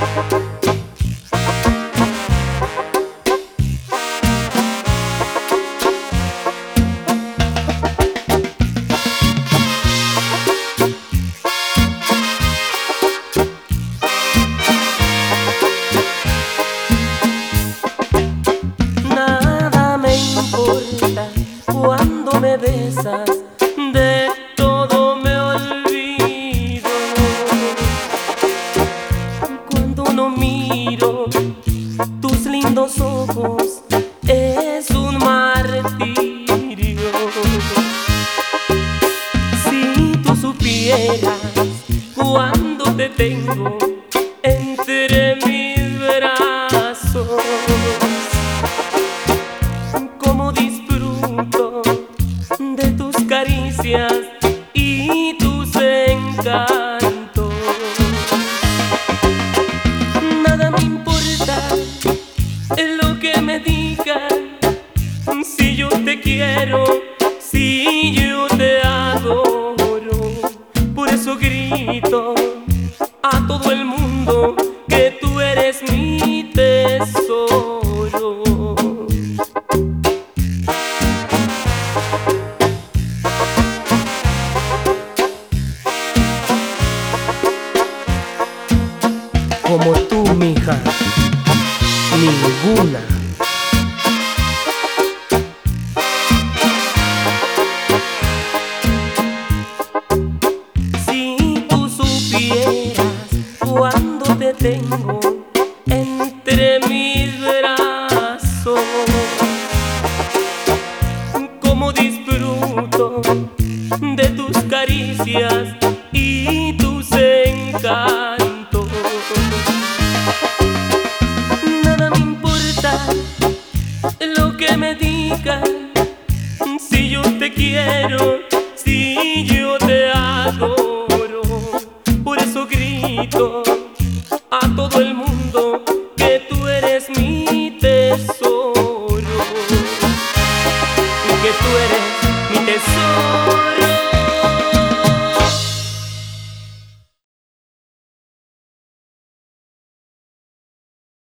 Nada me importa cuando me besas, de todo me olvido. Cuando no miro tus lindos ojos es un martirio. Si tú supieras cuando te tengo entre mis brazos, cómo disfruto de tus caricias y tus encantos. Nada me importa lo que me digan, si yo te quiero, si yo te adoro. Por eso grito a todo el mundo que tú eres mi tesoro. Como tú, mija, ninguna. Si tú supieras cuando te tengo entre mis brazos, cómo disfruto de tus caricias y tus encantos. Nada me importa lo que me digan, si yo te quiero, si yo te adoro. Por eso grito a todo el mundo que tú eres mi tesoro, y que tú eres mi tesoro.